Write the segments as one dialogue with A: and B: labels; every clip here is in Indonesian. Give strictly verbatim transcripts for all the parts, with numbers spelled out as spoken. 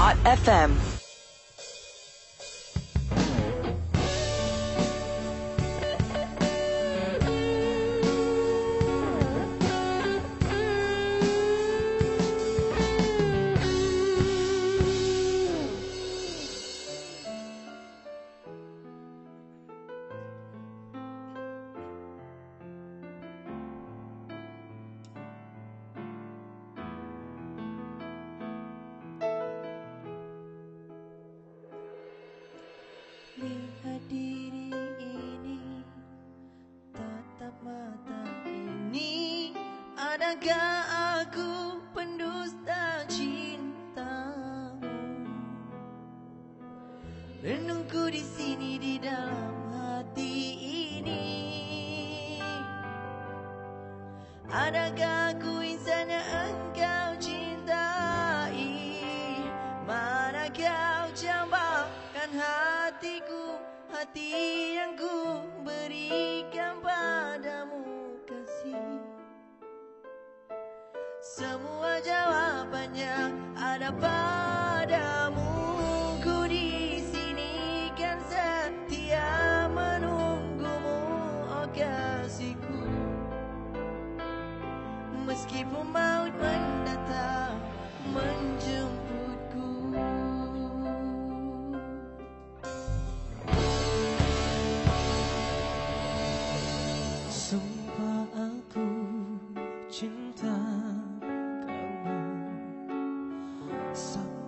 A: dot f m.
B: Lihat diri ini, tatap mata ini. Adakah aku pendusta cintamu? Renungku di sini di dalam hati ini. Adakah aku insan yang engkau cintai? Mana kau campakkan hatiku, hati yang ku berikan padamu kasih. Semua jawabannya ada padamu. Ku di sini kan setia menunggumu, oh kasihku. Meskipun maut mendatang menjemputku. Sumpah aku cinta kamu.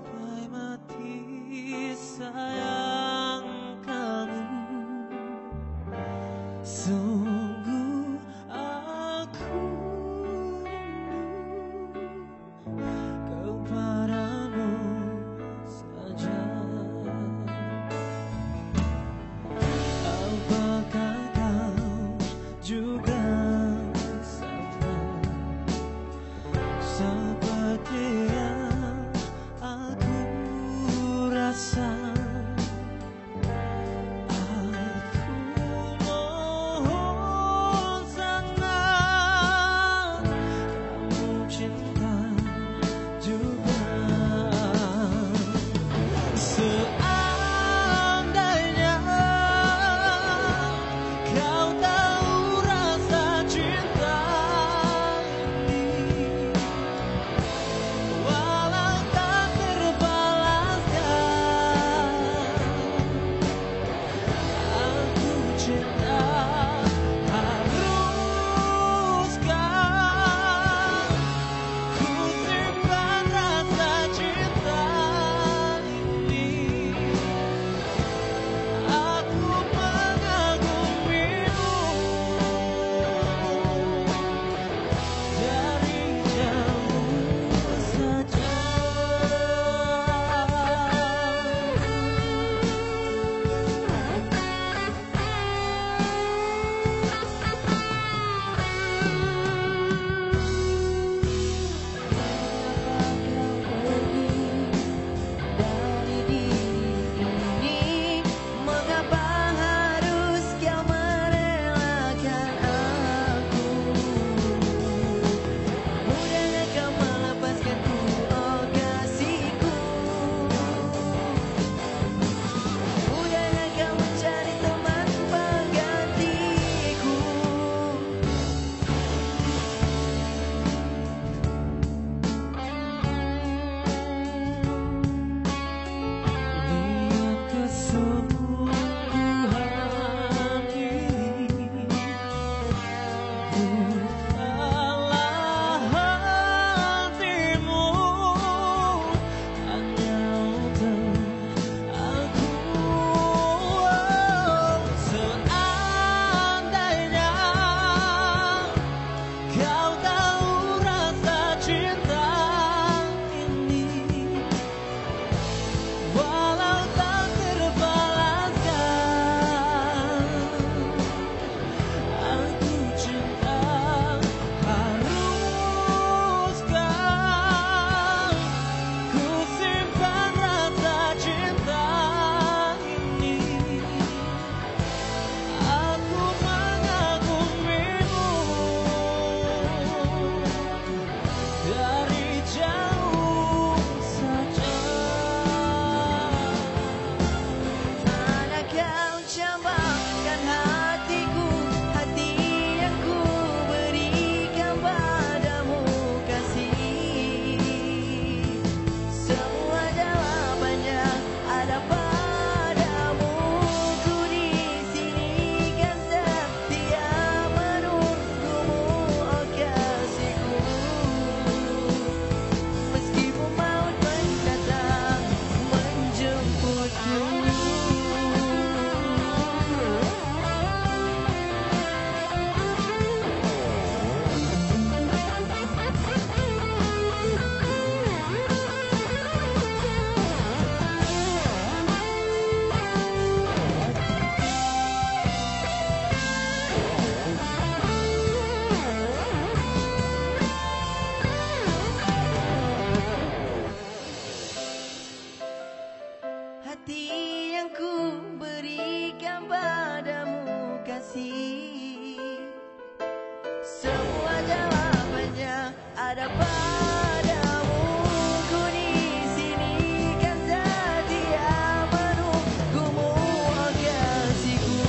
B: hati yang ku berikan padamu kasih. Semua jawabannya ada padamu. Ku di sini kan setia menunggumu, oh kasihku.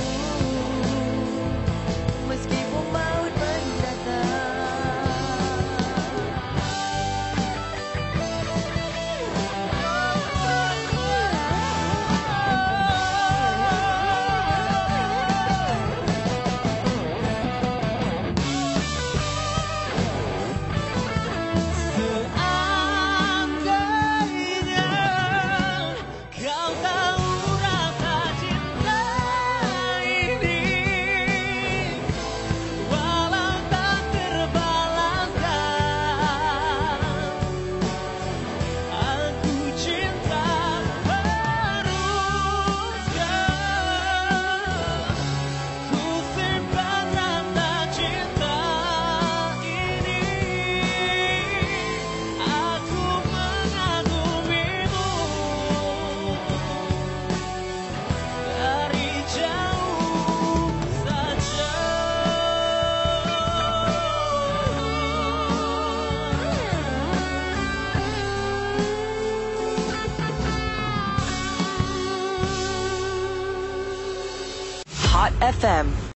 B: Meskipun maut mendatang.
A: Hot F M.